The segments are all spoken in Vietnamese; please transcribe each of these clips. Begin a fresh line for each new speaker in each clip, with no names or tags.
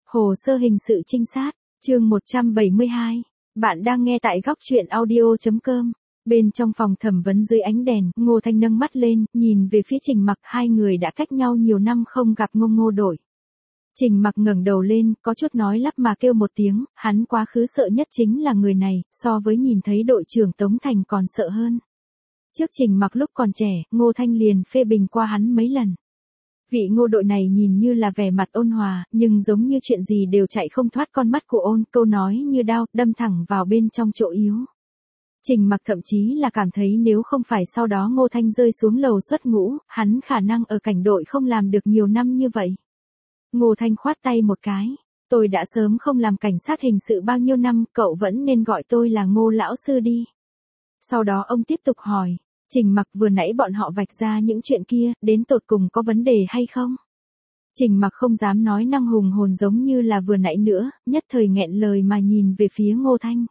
Hồ sơ hình sự trinh sát, chương 172. Bạn đang nghe tại góc truyện audio.com. Bên trong phòng thẩm vấn dưới ánh đèn, Ngô Thanh nâng mắt lên, nhìn về phía Trình Mặc, hai người đã cách nhau nhiều năm không gặp. Ngô Đội. Trình Mặc ngẩng đầu lên, có chút nói lắp mà kêu một tiếng, hắn quá khứ sợ nhất chính là người này, so với nhìn thấy đội trưởng Tống Thành còn sợ hơn. Trước Trình Mặc lúc còn trẻ, Ngô Thanh liền phê bình qua hắn mấy lần. Vị Ngô Đội này nhìn như là vẻ mặt ôn hòa, nhưng giống như chuyện gì đều chạy không thoát con mắt của ôn, câu nói như đao, đâm thẳng vào bên trong chỗ yếu. Trình Mặc thậm chí là cảm thấy nếu không phải sau đó Ngô Thanh rơi xuống lầu xuất ngũ, hắn khả năng ở cảnh đội không làm được nhiều năm như vậy. Ngô Thanh khoát tay một cái. Tôi đã sớm không làm cảnh sát hình sự bao nhiêu năm, cậu vẫn nên gọi tôi là Ngô lão sư đi. Sau đó ông tiếp tục hỏi. Trình Mặc vừa nãy bọn họ vạch ra những chuyện kia, đến tột cùng có vấn đề hay không? Trình Mặc không dám nói năng hùng hồn giống như là vừa nãy nữa, nhất thời nghẹn lời mà nhìn về phía Ngô Thanh.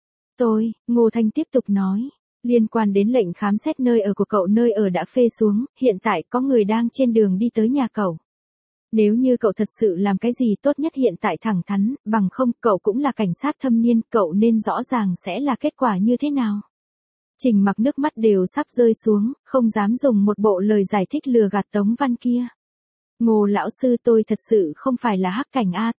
Ngô Thanh tiếp tục nói, liên quan đến lệnh khám xét nơi ở của cậu, nơi ở đã phê xuống, hiện tại có người đang trên đường đi tới nhà cậu. Nếu như cậu thật sự làm cái gì tốt nhất hiện tại thẳng thắn, bằng không cậu cũng là cảnh sát thâm niên, cậu nên rõ ràng sẽ là kết quả như thế nào. Trình Mặc nước mắt đều sắp rơi xuống, không dám dùng một bộ lời giải thích lừa gạt Tống Văn kia. Ngô lão sư, tôi thật sự không phải là hắc cảnh a,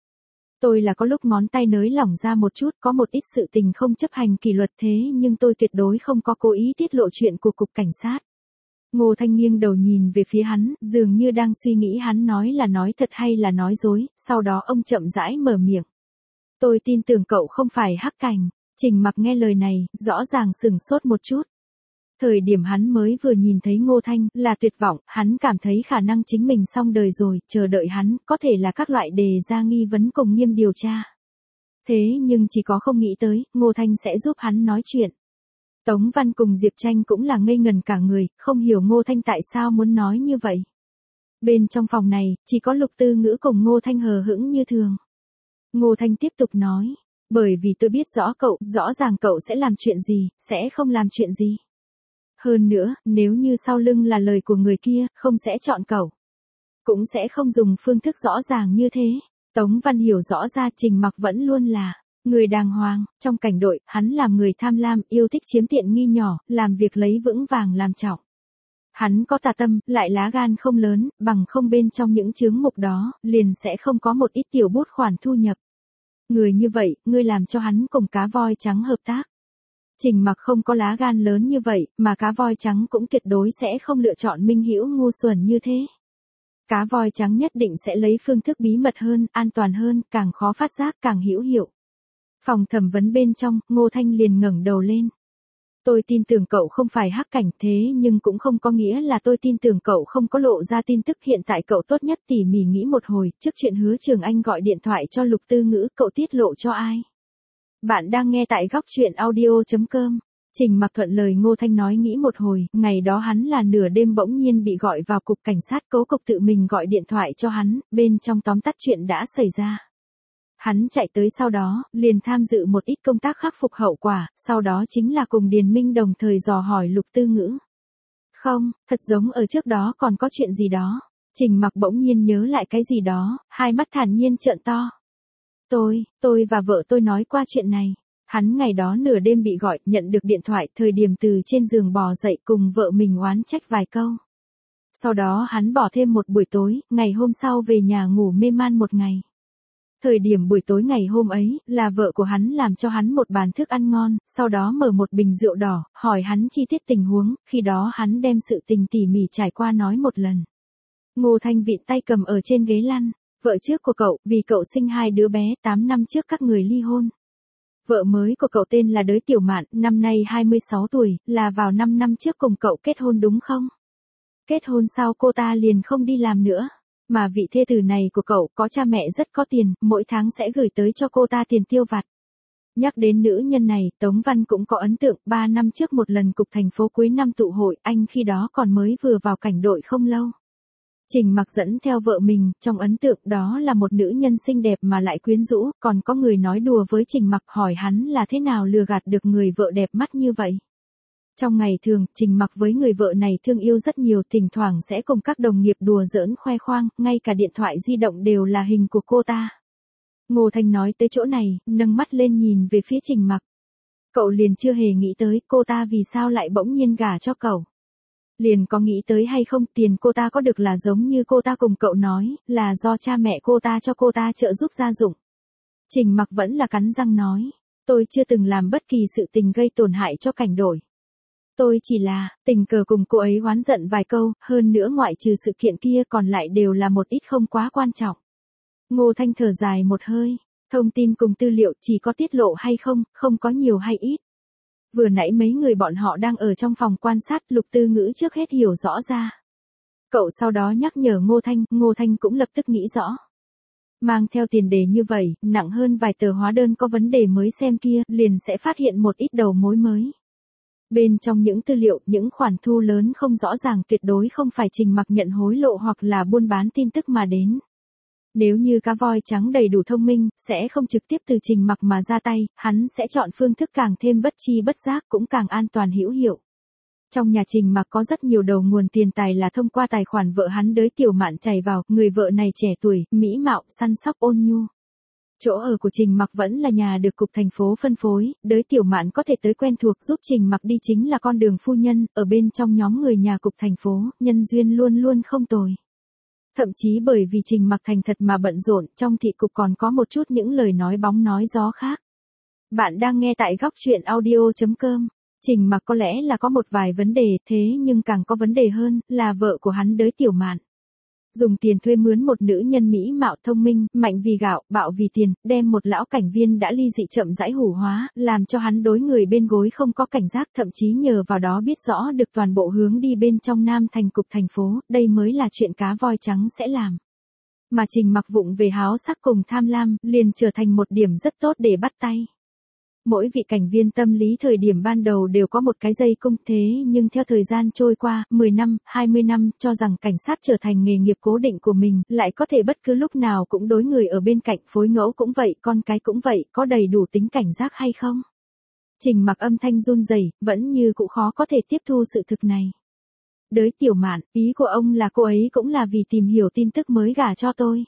tôi là có lúc ngón tay nới lỏng ra một chút, có một ít sự tình không chấp hành kỷ luật, thế nhưng tôi tuyệt đối không có cố ý tiết lộ chuyện của cục cảnh sát. Ngô Thanh nghiêng đầu nhìn về phía hắn, dường như đang suy nghĩ hắn nói là nói thật hay là nói dối, sau đó ông chậm rãi mở miệng. Tôi tin tưởng cậu không phải hắc cảnh. Trình Mặc nghe lời này, rõ ràng sửng sốt một chút. Thời điểm hắn mới vừa nhìn thấy Ngô Thanh, là tuyệt vọng, hắn cảm thấy khả năng chính mình xong đời rồi, chờ đợi hắn, có thể là các loại đề ra nghi vấn cùng nghiêm điều tra. Thế nhưng chỉ có không nghĩ tới, Ngô Thanh sẽ giúp hắn nói chuyện. Tống Văn cùng Diệp Tranh cũng là ngây ngần cả người, không hiểu Ngô Thanh tại sao muốn nói như vậy. Bên trong phòng này, chỉ có Lục Tư Ngữ cùng Ngô Thanh hờ hững như thường. Ngô Thanh tiếp tục nói. Bởi vì tôi biết rõ ràng cậu sẽ làm chuyện gì, sẽ không làm chuyện gì. Hơn nữa, nếu như sau lưng là lời của người kia, không sẽ chọn cậu. Cũng sẽ không dùng phương thức rõ ràng như thế. Tống Văn hiểu rõ ra Trình Mặc vẫn luôn là người đàng hoàng, trong cảnh đội, hắn làm người tham lam, yêu thích chiếm tiện nghi nhỏ, làm việc lấy vững vàng làm trọng. Hắn có tà tâm, lại lá gan không lớn, bằng không bên trong những chướng mục đó, liền sẽ không có một ít tiểu bút khoản thu nhập. Người như vậy, ngươi làm cho hắn cùng cá voi trắng hợp tác. Trình Mặc không có lá gan lớn như vậy, mà cá voi trắng cũng tuyệt đối sẽ không lựa chọn Minh Hữu ngu xuẩn như thế. Cá voi trắng nhất định sẽ lấy phương thức bí mật hơn, an toàn hơn, càng khó phát giác càng hữu hiệu. Phòng thẩm vấn bên trong, Ngô Thanh liền ngẩng đầu lên. Tôi tin tưởng cậu không phải hắc cảnh, thế nhưng cũng không có nghĩa là tôi tin tưởng cậu không có lộ ra tin tức. Hiện tại cậu tốt nhất tỉ mỉ nghĩ một hồi, trước chuyện Hứa Trường Anh gọi điện thoại cho Lục Tư Ngữ, cậu tiết lộ cho ai? Bạn đang nghe tại góc truyện audio.com. Trình Mặc thuận lời Ngô Thanh nói nghĩ một hồi, ngày đó hắn là nửa đêm bỗng nhiên bị gọi vào cục cảnh sát, Cố Cục tự mình gọi điện thoại cho hắn, bên trong tóm tắt chuyện đã xảy ra. Hắn chạy tới sau đó, liền tham dự một ít công tác khắc phục hậu quả, sau đó chính là cùng Điền Minh đồng thời dò hỏi Lục Tư Ngữ. Không, thật giống ở trước đó còn có chuyện gì đó. Trình Mặc bỗng nhiên nhớ lại cái gì đó, hai mắt thản nhiên trợn to. Tôi và vợ tôi nói qua chuyện này. Hắn ngày đó nửa đêm bị gọi, nhận được điện thoại, thời điểm từ trên giường bò dậy cùng vợ mình oán trách vài câu. Sau đó hắn bỏ thêm một buổi tối, ngày hôm sau về nhà ngủ mê man một ngày. Thời điểm buổi tối ngày hôm ấy, là vợ của hắn làm cho hắn một bàn thức ăn ngon, sau đó mở một bình rượu đỏ, hỏi hắn chi tiết tình huống, khi đó hắn đem sự tình tỉ mỉ trải qua nói một lần. Ngô Thanh vịn tay cầm ở trên ghế lăn, vợ trước của cậu, vì cậu sinh 2 đứa bé, 8 năm trước các người ly hôn. Vợ mới của cậu tên là Đới Tiểu Mạn, năm nay 26 tuổi, là vào 5 năm trước cùng cậu kết hôn đúng không? Kết hôn sau cô ta liền không đi làm nữa. Mà vị thê tử này của cậu có cha mẹ rất có tiền, mỗi tháng sẽ gửi tới cho cô ta tiền tiêu vặt. Nhắc đến nữ nhân này, Tống Văn cũng có ấn tượng, 3 năm trước một lần cục thành phố cuối năm tụ hội, anh khi đó còn mới vừa vào cảnh đội không lâu. Trình Mặc dẫn theo vợ mình, trong ấn tượng đó là một nữ nhân xinh đẹp mà lại quyến rũ, còn có người nói đùa với Trình Mặc hỏi hắn là thế nào lừa gạt được người vợ đẹp mắt như vậy. Trong ngày thường, Trình Mặc với người vợ này thương yêu rất nhiều, thỉnh thoảng sẽ cùng các đồng nghiệp đùa giỡn khoe khoang, ngay cả điện thoại di động đều là hình của cô ta. Ngô Thanh nói tới chỗ này, nâng mắt lên nhìn về phía Trình Mặc. Cậu liền chưa hề nghĩ tới cô ta vì sao lại bỗng nhiên gả cho cậu. Liền có nghĩ tới hay không, tiền cô ta có được là giống như cô ta cùng cậu nói, là do cha mẹ cô ta cho cô ta trợ giúp gia dụng. Trình Mặc vẫn là cắn răng nói, tôi chưa từng làm bất kỳ sự tình gây tổn hại cho Cảnh Đổi. Tôi chỉ là, tình cờ cùng cô ấy oán giận vài câu, hơn nữa ngoại trừ sự kiện kia còn lại đều là một ít không quá quan trọng. Ngô Thanh thở dài một hơi, thông tin cùng tư liệu chỉ có tiết lộ hay không, không có nhiều hay ít. Vừa nãy mấy người bọn họ đang ở trong phòng quan sát, Lục Tư Ngữ trước hết hiểu rõ ra. Cậu sau đó nhắc nhở Ngô Thanh cũng lập tức nghĩ rõ. Mang theo tiền đề như vậy, nặng hơn vài tờ hóa đơn có vấn đề mới xem kia, liền sẽ phát hiện một ít đầu mối mới. Bên trong những tư liệu, những khoản thu lớn không rõ ràng tuyệt đối không phải Trình Mặc nhận hối lộ hoặc là buôn bán tin tức mà đến. Nếu như cá voi trắng đầy đủ thông minh, sẽ không trực tiếp từ Trình Mặc mà ra tay, hắn sẽ chọn phương thức càng thêm bất chi bất giác cũng càng an toàn hữu hiệu. Trong nhà Trình Mặc có rất nhiều đầu nguồn tiền tài là thông qua tài khoản vợ hắn Đới Tiểu Mạn chảy vào, người vợ này trẻ tuổi, mỹ mạo, săn sóc ôn nhu. Chỗ ở của Trình Mặc vẫn là nhà được cục thành phố phân phối, Đới Tiểu Mạn có thể tới quen thuộc giúp Trình Mặc đi chính là con đường phu nhân, ở bên trong nhóm người nhà cục thành phố, nhân duyên luôn luôn không tồi. Thậm chí bởi vì Trình Mặc thành thật mà bận rộn, trong thị cục còn có một chút những lời nói bóng nói gió khác. Bạn đang nghe tại góc truyện audio.com. Trình Mặc có lẽ là có một vài vấn đề, thế nhưng càng có vấn đề hơn, là vợ của hắn Đới Tiểu Mạn. Dùng tiền thuê mướn một nữ nhân mỹ mạo thông minh, mạnh vì gạo, bạo vì tiền, đem một lão cảnh viên đã ly dị chậm rãi hủ hóa, làm cho hắn đối người bên gối không có cảnh giác, thậm chí nhờ vào đó biết rõ được toàn bộ hướng đi bên trong Nam thành cục thành phố, đây mới là chuyện cá voi trắng sẽ làm. Mà Trình Mặc vụng về háo sắc cùng tham lam, liền trở thành một điểm rất tốt để bắt tay. Mỗi vị cảnh viên tâm lý thời điểm ban đầu đều có một cái dây cung, thế nhưng theo thời gian trôi qua, 10 năm, 20 năm, cho rằng cảnh sát trở thành nghề nghiệp cố định của mình, lại có thể bất cứ lúc nào cũng đối người ở bên cạnh, phối ngẫu cũng vậy, con cái cũng vậy, có đầy đủ tính cảnh giác hay không? Trình Mặc âm thanh run rẩy, vẫn như cũ khó có thể tiếp thu sự thực này. Đới Tiểu Mạn, ý của ông là cô ấy cũng là vì tìm hiểu tin tức mới gả cho tôi.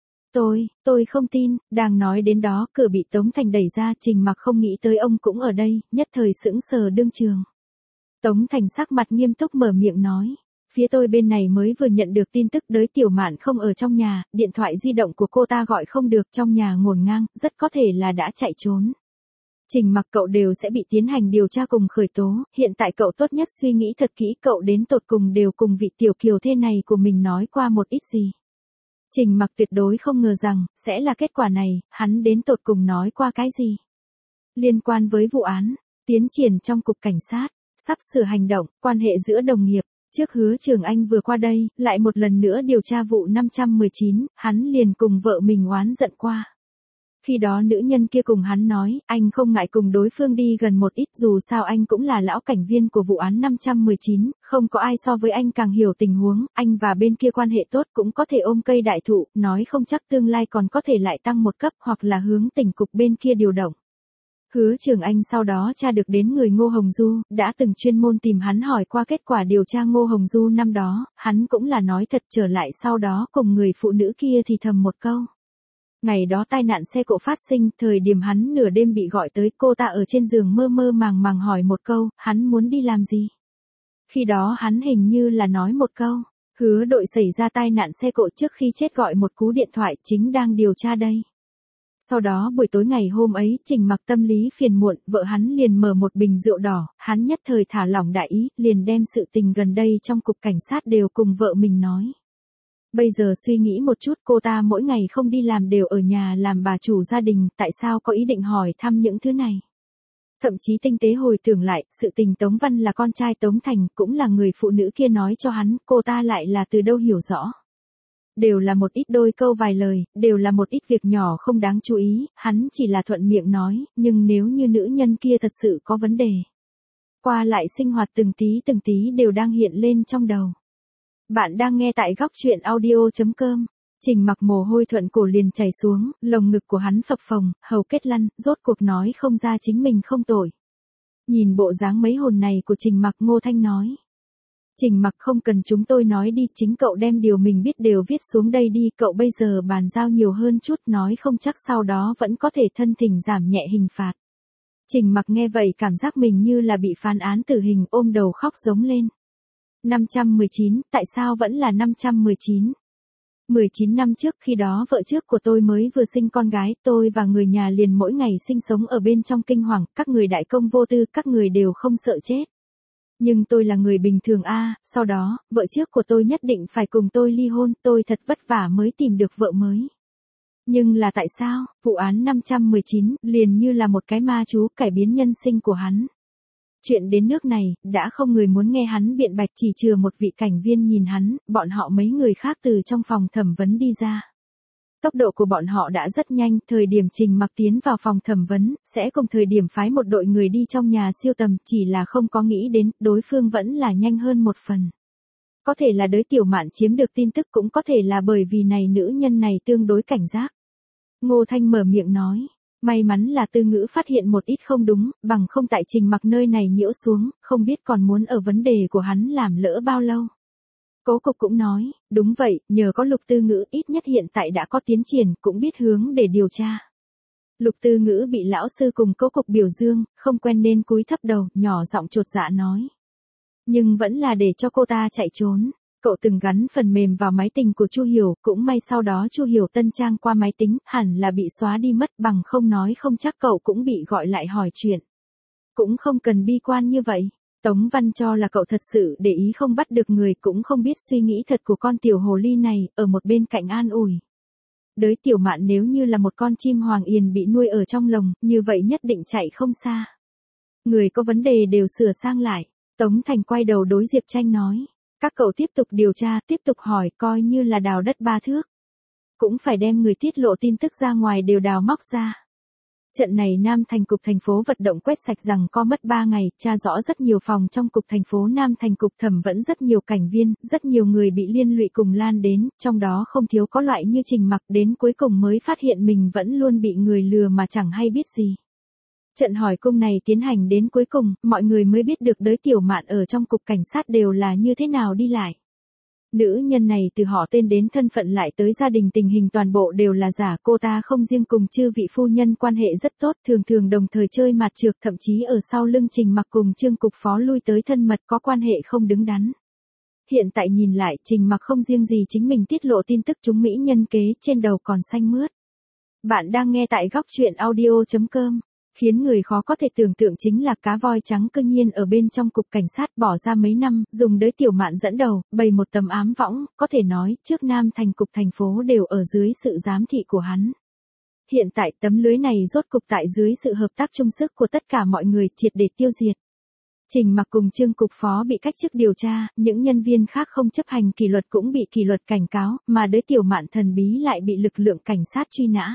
Tôi không tin, đang nói đến đó, cửa bị Tống Thành đẩy ra, Trình Mặc không nghĩ tới ông cũng ở đây, nhất thời sững sờ đương trường. Tống Thành sắc mặt nghiêm túc mở miệng nói, phía tôi bên này mới vừa nhận được tin tức Đới Tiểu Mạn không ở trong nhà, điện thoại di động của cô ta gọi không được, trong nhà ngổn ngang, rất có thể là đã chạy trốn. Trình Mặc, cậu đều sẽ bị tiến hành điều tra cùng khởi tố, hiện tại cậu tốt nhất suy nghĩ thật kỹ, cậu đến tột cùng đều cùng vị tiểu kiều thê này của mình nói qua một ít gì. Trình Mặc tuyệt đối không ngờ rằng, sẽ là kết quả này, hắn đến tột cùng nói qua cái gì. Liên quan với vụ án, tiến triển trong cục cảnh sát, sắp sửa hành động, quan hệ giữa đồng nghiệp, trước Hứa Trường Anh vừa qua đây, lại một lần nữa điều tra vụ 519, hắn liền cùng vợ mình oán giận qua. Khi đó nữ nhân kia cùng hắn nói, anh không ngại cùng đối phương đi gần một ít, dù sao anh cũng là lão cảnh viên của vụ án 519, không có ai so với anh càng hiểu tình huống, anh và bên kia quan hệ tốt cũng có thể ôm cây đại thụ, nói không chắc tương lai còn có thể lại tăng một cấp hoặc là hướng tỉnh cục bên kia điều động. Hứa Trường Anh sau đó tra được đến người Ngô Hồng Du, đã từng chuyên môn tìm hắn hỏi qua kết quả điều tra Ngô Hồng Du năm đó, hắn cũng là nói thật, trở lại sau đó cùng người phụ nữ kia thì thầm một câu. Ngày đó tai nạn xe cộ phát sinh, thời điểm hắn nửa đêm bị gọi tới, cô ta ở trên giường mơ mơ màng màng hỏi một câu, hắn muốn đi làm gì? Khi đó hắn hình như là nói một câu, Hứa đội xảy ra tai nạn xe cộ trước khi chết gọi một cú điện thoại, chính đang điều tra đây. Sau đó buổi tối ngày hôm ấy, Trình Mặc tâm lý phiền muộn, vợ hắn liền mở một bình rượu đỏ, hắn nhất thời thả lỏng đại ý, liền đem sự tình gần đây trong cục cảnh sát đều cùng vợ mình nói. Bây giờ suy nghĩ một chút, cô ta mỗi ngày không đi làm đều ở nhà làm bà chủ gia đình, tại sao có ý định hỏi thăm những thứ này. Thậm chí tinh tế hồi tưởng lại, sự tình Tống Văn là con trai Tống Thành, cũng là người phụ nữ kia nói cho hắn, cô ta lại là từ đâu hiểu rõ. Đều là một ít đôi câu vài lời, đều là một ít việc nhỏ không đáng chú ý, hắn chỉ là thuận miệng nói, nhưng nếu như nữ nhân kia thật sự có vấn đề. Qua lại sinh hoạt từng tí đều đang hiện lên trong đầu. Bạn đang nghe tại góc truyện audio.com. Trình Mặc mồ hôi thuận cổ liền chảy xuống, lồng ngực của hắn phập phồng, hầu kết lăn, rốt cuộc nói không ra chính mình không tội. Nhìn bộ dáng mấy hồn này của Trình Mặc, Ngô Thanh nói. Trình Mặc không cần chúng tôi nói đi, chính cậu đem điều mình biết đều viết xuống đây đi, cậu bây giờ bàn giao nhiều hơn chút, nói không chắc sau đó vẫn có thể thân thỉnh giảm nhẹ hình phạt. Trình Mặc nghe vậy cảm giác mình như là bị phán án tử hình, ôm đầu khóc giống lên. 519, tại sao vẫn là 519? 19 năm trước, khi đó vợ trước của tôi mới vừa sinh con gái, tôi và người nhà liền mỗi ngày sinh sống ở bên trong kinh hoàng, các người đại công vô tư, các người đều không sợ chết. Nhưng tôi là người bình thường sau đó, vợ trước của tôi nhất định phải cùng tôi ly hôn, tôi thật vất vả mới tìm được vợ mới. Nhưng là tại sao, vụ án 519 liền như là một cái ma chú cải biến nhân sinh của hắn. Chuyện đến nước này, đã không người muốn nghe hắn biện bạch, chỉ chừa một vị cảnh viên nhìn hắn, bọn họ mấy người khác từ trong phòng thẩm vấn đi ra. Tốc độ của bọn họ đã rất nhanh, thời điểm Trình Mặc tiến vào phòng thẩm vấn, sẽ cùng thời điểm phái một đội người đi trong nhà siêu tầm, chỉ là không có nghĩ đến, đối phương vẫn là nhanh hơn một phần. Có thể là đới Tiểu Mạn chiếm được tin tức, cũng có thể là bởi vì này nữ nhân này tương đối cảnh giác. Ngô Thanh mở miệng nói, may mắn là Tư Ngữ phát hiện một ít không đúng, bằng không tại Trình Mặc nơi này nhiễu xuống, không biết còn muốn ở vấn đề của hắn làm lỡ bao lâu. Cố Cục cũng nói, đúng vậy, nhờ có Lục Tư Ngữ ít nhất hiện tại đã có tiến triển, cũng biết hướng để điều tra. Lục Tư Ngữ bị lão sư cùng Cố Cục biểu dương, không quen nên cúi thấp đầu, nhỏ giọng chột dạ nói. Nhưng vẫn là để cho cô ta chạy trốn. Cậu từng gắn phần mềm vào máy tính của Chu Hiểu, cũng may sau đó Chu Hiểu tân trang qua máy tính, hẳn là bị xóa đi mất, bằng không nói không chắc cậu cũng bị gọi lại hỏi chuyện. Cũng không cần bi quan như vậy. Tống Văn cho là cậu thật sự để ý không bắt được người, cũng không biết suy nghĩ thật của con tiểu hồ ly này, ở một bên cạnh an ủi. Đới Tiểu Mạn nếu như là một con chim hoàng yền bị nuôi ở trong lồng, như vậy nhất định chạy không xa. Người có vấn đề đều sửa sang lại. Tống Thành quay đầu đối Diệp Tranh nói. Các cậu tiếp tục điều tra, tiếp tục hỏi, coi như là đào đất ba thước. Cũng phải đem người tiết lộ tin tức ra ngoài đều đào móc ra. Trận này Nam Thành Cục thành phố vận động quét sạch rằng có mất 3 ngày, tra rõ rất nhiều phòng trong Cục thành phố Nam Thành Cục thẩm vẫn rất nhiều cảnh viên, rất nhiều người bị liên lụy cùng lan đến, trong đó không thiếu có loại như Trình Mặc, đến cuối cùng mới phát hiện mình vẫn luôn bị người lừa mà chẳng hay biết gì. Trận hỏi cung này tiến hành đến cuối cùng, mọi người mới biết được đới Tiểu Mạn ở trong cục cảnh sát đều là như thế nào đi lại. Nữ nhân này từ họ tên đến thân phận lại tới gia đình tình hình toàn bộ đều là giả, cô ta không riêng cùng chư vị phu nhân quan hệ rất tốt, thường thường đồng thời chơi mạt trược, thậm chí ở sau lưng Trình Mặc cùng Trương cục phó lui tới thân mật, có quan hệ không đứng đắn. Hiện tại nhìn lại, Trình Mặc không riêng gì chính mình tiết lộ tin tức, chúng mỹ nhân kế trên đầu còn xanh mướt. Bạn đang nghe tại góc truyện audio.com. Khiến người khó có thể tưởng tượng chính là cá voi trắng cương nhiên ở bên trong cục cảnh sát bỏ ra mấy năm, dùng đới Tiểu Mạn dẫn đầu, bày một tấm ám võng, có thể nói, trước Nam Thành Cục thành phố đều ở dưới sự giám thị của hắn. Hiện tại tấm lưới này rốt cục tại dưới sự hợp tác chung sức của tất cả mọi người triệt để tiêu diệt. Trình Mặc cùng Trương cục phó bị cách chức điều tra, những nhân viên khác không chấp hành kỷ luật cũng bị kỷ luật cảnh cáo, mà đới Tiểu Mạn thần bí lại bị lực lượng cảnh sát truy nã.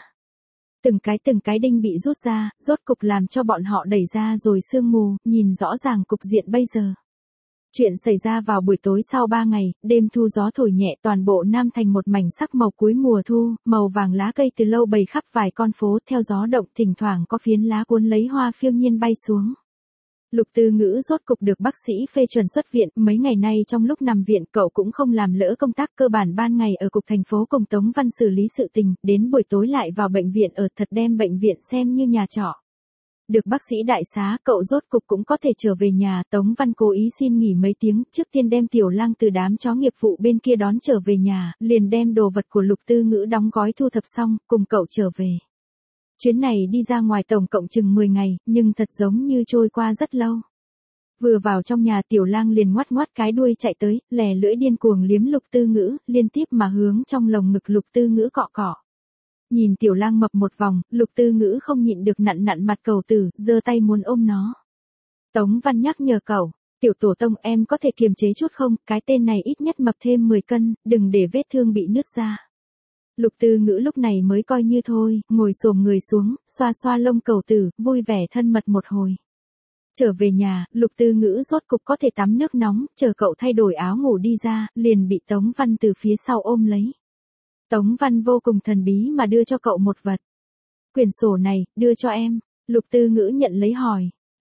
Từng cái đinh bị rút ra, rốt cục làm cho bọn họ đẩy ra rồi sương mù, nhìn rõ ràng cục diện bây giờ. Chuyện xảy ra vào buổi tối sau 3 ngày, đêm thu gió thổi nhẹ, toàn bộ Nam Thành một mảnh sắc màu cuối mùa thu, màu vàng lá cây từ lâu bày khắp vài con phố, theo gió động thỉnh thoảng có phiến lá cuốn lấy hoa phiêu nhiên bay xuống. Lục Tư Ngữ rốt cục được bác sĩ phê chuẩn xuất viện, mấy ngày nay trong lúc nằm viện cậu cũng không làm lỡ công tác, cơ bản ban ngày ở cục thành phố cùng Tống Văn xử lý sự tình, đến buổi tối lại vào bệnh viện ở, thật đem bệnh viện xem như nhà trọ. Được bác sĩ đại xá, cậu rốt cục cũng có thể trở về nhà, Tống Văn cố ý xin nghỉ mấy tiếng, trước tiên đem Tiểu Lang từ đám chó nghiệp vụ bên kia đón trở về nhà, liền đem đồ vật của Lục Tư Ngữ đóng gói thu thập xong, cùng cậu trở về. Chuyến này đi ra ngoài tổng cộng chừng 10 ngày, nhưng thật giống như trôi qua rất lâu. Vừa vào trong nhà Tiểu Lang liền ngoắt ngoắt cái đuôi chạy tới, lè lưỡi điên cuồng liếm Lục Tư Ngữ, liên tiếp mà hướng trong lồng ngực Lục Tư Ngữ cọ cọ. Nhìn Tiểu Lang mập một vòng, Lục Tư Ngữ không nhịn được nặn nặn mặt cầu tử, giơ tay muốn ôm nó. Tống Văn nhắc nhở cậu, Tiểu Tổ tông em có thể kiềm chế chút không, cái tên này ít nhất mập thêm 10 cân, đừng để vết thương bị nứt ra. Lục Tư Ngữ lúc này mới coi như thôi, ngồi xổm người xuống, xoa xoa lông cầu tử, vui vẻ thân mật một hồi. Trở về nhà, Lục Tư Ngữ rốt cục có thể tắm nước nóng, chờ cậu thay đổi áo ngủ đi ra, liền bị Tống Văn từ phía sau ôm lấy. Tống Văn vô cùng thần bí mà đưa cho cậu một vật. Quyển sổ này, đưa cho em. Lục Tư Ngữ nhận lấy hỏi.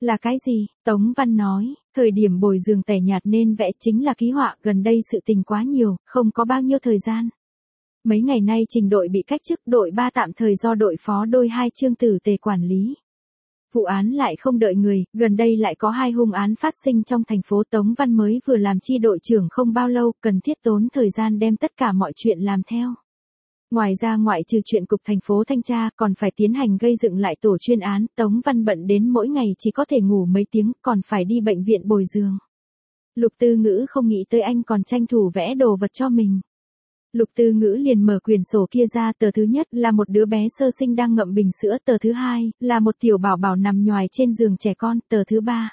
Là cái gì? Tống Văn nói, thời điểm bồi giường tẻ nhạt nên vẽ chính là ký họa, gần đây sự tình quá nhiều, không có bao nhiêu thời gian. Mấy ngày nay Trình đội bị cách chức, đội 3 tạm thời do đội phó đôi 2 Trương Tử Tề quản lý. Vụ án lại không đợi người, gần đây lại có 2 hung án phát sinh trong thành phố. Tống Văn mới vừa làm chi đội trưởng không bao lâu, cần thiết tốn thời gian đem tất cả mọi chuyện làm theo. Ngoài ra ngoại trừ chuyện cục thành phố thanh tra, còn phải tiến hành gây dựng lại tổ chuyên án. Tống Văn bận đến mỗi ngày chỉ có thể ngủ mấy tiếng, còn phải đi bệnh viện bồi giường. Lục Tư Ngữ không nghĩ tới anh còn tranh thủ vẽ đồ vật cho mình. Lục Tư Ngữ liền mở quyển sổ kia ra, tờ thứ nhất là một đứa bé sơ sinh đang ngậm bình sữa, tờ thứ hai là một tiểu bảo bảo nằm nhoài trên giường trẻ con, tờ thứ ba.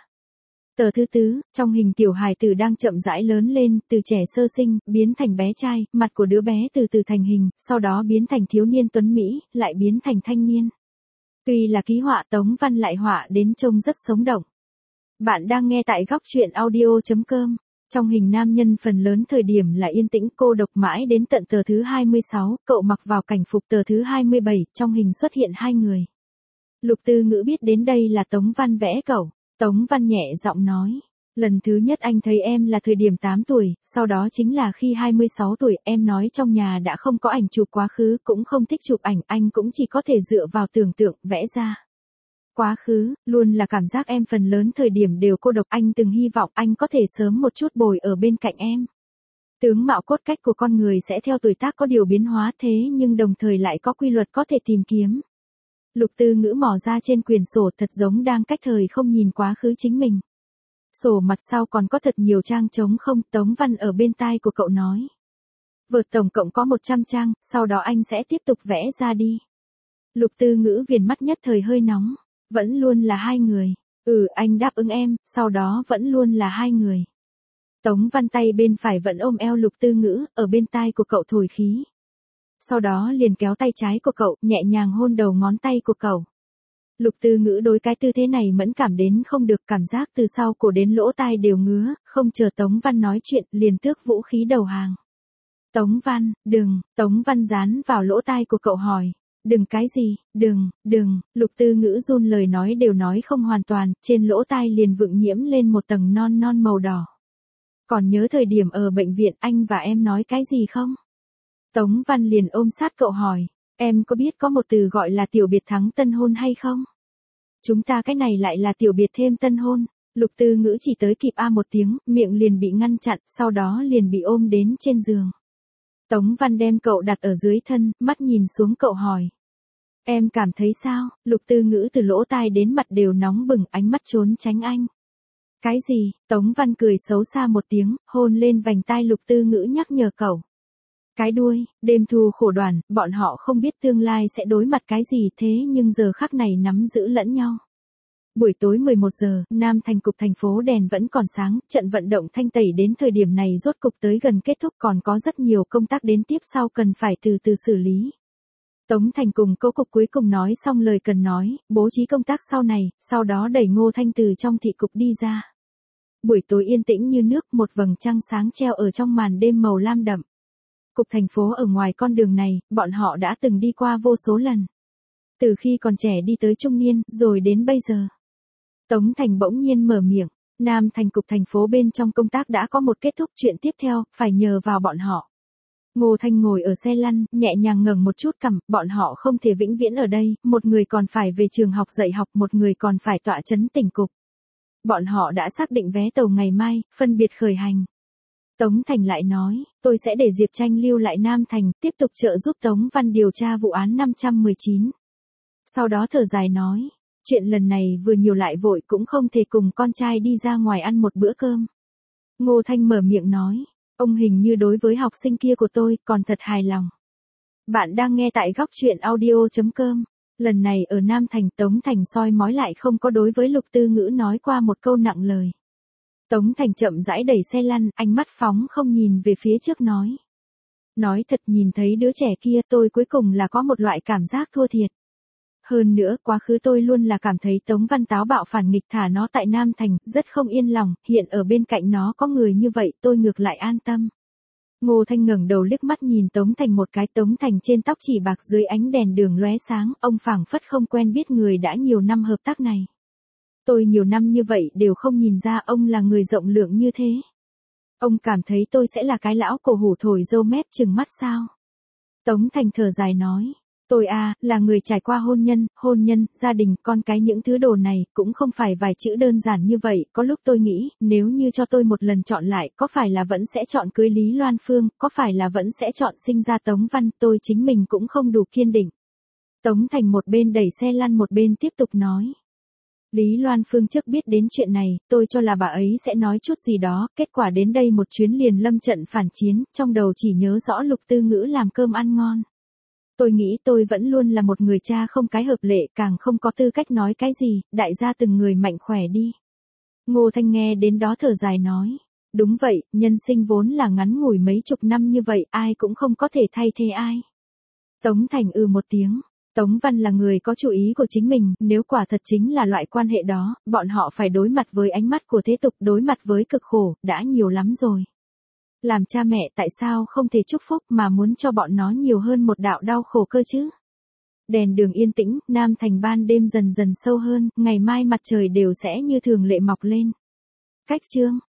Tờ thứ tư, trong hình tiểu hài tử đang chậm rãi lớn lên, từ trẻ sơ sinh, biến thành bé trai, mặt của đứa bé từ từ thành hình, sau đó biến thành thiếu niên tuấn Mỹ, lại biến thành thanh niên. Tuy là ký họa, Tống Văn lại họa đến trông rất sống động. Bạn đang nghe tại góc truyện audio.com. Trong hình nam nhân phần lớn thời điểm là yên tĩnh cô độc mãi đến tận tờ thứ 26, cậu mặc vào cảnh phục. Tờ thứ 27, trong hình xuất hiện 2 người. Lục Tư Ngữ biết đến đây là Tống Văn vẽ cậu. Tống Văn nhẹ giọng nói, lần thứ nhất anh thấy em là thời điểm 8 tuổi, sau đó chính là khi 26 tuổi, em nói trong nhà đã không có ảnh chụp quá khứ, cũng không thích chụp ảnh, anh cũng chỉ có thể dựa vào tưởng tượng, vẽ ra. Quá khứ, luôn là cảm giác em phần lớn thời điểm đều cô độc, anh từng hy vọng anh có thể sớm một chút bồi ở bên cạnh em. Tướng mạo cốt cách của con người sẽ theo tuổi tác có điều biến hóa, thế nhưng đồng thời lại có quy luật có thể tìm kiếm. Lục Tư Ngữ mò ra trên quyển sổ, thật giống đang cách thời không nhìn quá khứ chính mình. Sổ mặt sau còn có thật nhiều trang trống không. Tống Văn ở bên tai của cậu nói, vượt tổng cộng có 100 trang, sau đó anh sẽ tiếp tục vẽ ra đi. Lục Tư Ngữ viền mắt nhất thời hơi nóng, vẫn luôn là 2 người. Anh đáp ứng em, sau đó vẫn luôn là 2 người. Tống Văn tay bên phải vẫn ôm eo Lục Tư Ngữ, ở bên tai của cậu thổi khí. Sau đó liền kéo tay trái của cậu, nhẹ nhàng hôn đầu ngón tay của cậu. Lục Tư Ngữ đối cái tư thế này mẫn cảm đến không được, cảm giác từ sau cổ đến lỗ tai đều ngứa, không chờ Tống Văn nói chuyện, liền tước vũ khí đầu hàng. Tống Văn, đừng. Tống Văn dán vào lỗ tai của cậu hỏi, đừng cái gì, đừng. Lục Tư Ngữ run lời nói đều nói không hoàn toàn, trên lỗ tai liền vượng nhiễm lên một tầng non non màu đỏ. Còn nhớ thời điểm ở bệnh viện anh và em nói cái gì không? Tống Văn liền ôm sát cậu hỏi, em có biết có một từ gọi là tiểu biệt thắng tân hôn hay không? Chúng ta cái này lại là tiểu biệt thêm tân hôn. Lục Tư Ngữ chỉ tới kịp a một tiếng, miệng liền bị ngăn chặn, sau đó liền bị ôm đến trên giường. Tống Văn đem cậu đặt ở dưới thân, mắt nhìn xuống cậu hỏi, em cảm thấy sao? Lục Tư Ngữ từ lỗ tai đến mặt đều nóng bừng, ánh mắt trốn tránh anh. Cái gì? Tống Văn cười xấu xa một tiếng, hôn lên vành tai Lục Tư Ngữ nhắc nhở cậu. Cái đuôi, đêm thu khổ đoàn, bọn họ không biết tương lai sẽ đối mặt cái gì, thế nhưng giờ khắc này nắm giữ lẫn nhau. Buổi tối 11 giờ, Nam Thành cục thành phố đèn vẫn còn sáng, trận vận động thanh tẩy đến thời điểm này rốt cục tới gần kết thúc, còn có rất nhiều công tác đến tiếp sau cần phải từ từ xử lý. Tống Thành cùng Cố cục cuối cùng nói xong lời cần nói, bố trí công tác sau này, sau đó đẩy Ngô Thanh từ trong thị cục đi ra. Buổi tối yên tĩnh như nước, một vầng trăng sáng treo ở trong màn đêm màu lam đậm. Cục thành phố ở ngoài con đường này, bọn họ đã từng đi qua vô số lần. Từ khi còn trẻ đi tới trung niên, rồi đến bây giờ. Tống Thành bỗng nhiên mở miệng, Nam Thành cục thành phố bên trong công tác đã có một kết thúc, chuyện tiếp theo, phải nhờ vào bọn họ. Ngô Thanh ngồi ở xe lăn, nhẹ nhàng ngẩng một chút cằm, bọn họ không thể vĩnh viễn ở đây, một người còn phải về trường học dạy học, một người còn phải tọa trấn tỉnh cục. Bọn họ đã xác định vé tàu ngày mai, phân biệt khởi hành. Tống Thành lại nói, tôi sẽ để Diệp Tranh lưu lại Nam Thành, tiếp tục trợ giúp Tống Văn điều tra vụ án 519. Sau đó thở dài nói, chuyện lần này vừa nhiều lại vội, cũng không thể cùng con trai đi ra ngoài ăn một bữa cơm. Ngô Thanh mở miệng nói, ông hình như đối với học sinh kia của tôi còn thật hài lòng. Bạn đang nghe tại góc truyện audio.com. Lần này ở Nam Thành, Tống Thành soi mói lại không có đối với Lục Tư Ngữ nói qua một câu nặng lời. Tống Thành chậm rãi đẩy xe lăn, ánh mắt phóng không nhìn về phía trước nói. Nói thật, nhìn thấy đứa trẻ kia tôi cuối cùng là có một loại cảm giác thua thiệt. Hơn nữa, quá khứ tôi luôn là cảm thấy Tống Văn táo bạo phản nghịch, thả nó tại Nam Thành, rất không yên lòng, hiện ở bên cạnh nó có người như vậy, tôi ngược lại an tâm. Ngô Thanh ngẩng đầu liếc mắt nhìn Tống Thành một cái, Tống Thành trên tóc chỉ bạc dưới ánh đèn đường lóe sáng, ông phảng phất không quen biết người đã nhiều năm hợp tác này. Tôi nhiều năm như vậy đều không nhìn ra ông là người rộng lượng như thế. Ông cảm thấy tôi sẽ là cái lão cổ hủ thổi râu mép trừng mắt sao? Tống Thành thở dài nói. Tôi là người trải qua hôn nhân, gia đình, con cái những thứ đồ này, cũng không phải vài chữ đơn giản như vậy, có lúc tôi nghĩ, nếu như cho tôi một lần chọn lại, có phải là vẫn sẽ chọn cưới Lý Loan Phương, có phải là vẫn sẽ chọn sinh ra Tống Văn, tôi chính mình cũng không đủ kiên định. Tống Thành một bên đẩy xe lăn một bên tiếp tục nói. Lý Loan Phương trước biết đến chuyện này, tôi cho là bà ấy sẽ nói chút gì đó, kết quả đến đây một chuyến liền lâm trận phản chiến, trong đầu chỉ nhớ rõ Lục Tư Ngữ làm cơm ăn ngon. Tôi nghĩ tôi vẫn luôn là một người cha không cái hợp lệ, càng không có tư cách nói cái gì, đại gia từng người mạnh khỏe đi. Ngô Thanh nghe đến đó thở dài nói. Đúng vậy, nhân sinh vốn là ngắn ngủi mấy chục năm như vậy, ai cũng không có thể thay thế ai. Tống Thành một tiếng. Tống Văn là người có chủ ý của chính mình, nếu quả thật chính là loại quan hệ đó, bọn họ phải đối mặt với ánh mắt của thế tục, đối mặt với cực khổ, đã nhiều lắm rồi. Làm cha mẹ tại sao không thể chúc phúc mà muốn cho bọn nó nhiều hơn một đạo đau khổ cơ chứ? Đèn đường yên tĩnh, Nam Thành ban đêm dần dần sâu hơn, ngày mai mặt trời đều sẽ như thường lệ mọc lên. Cách chương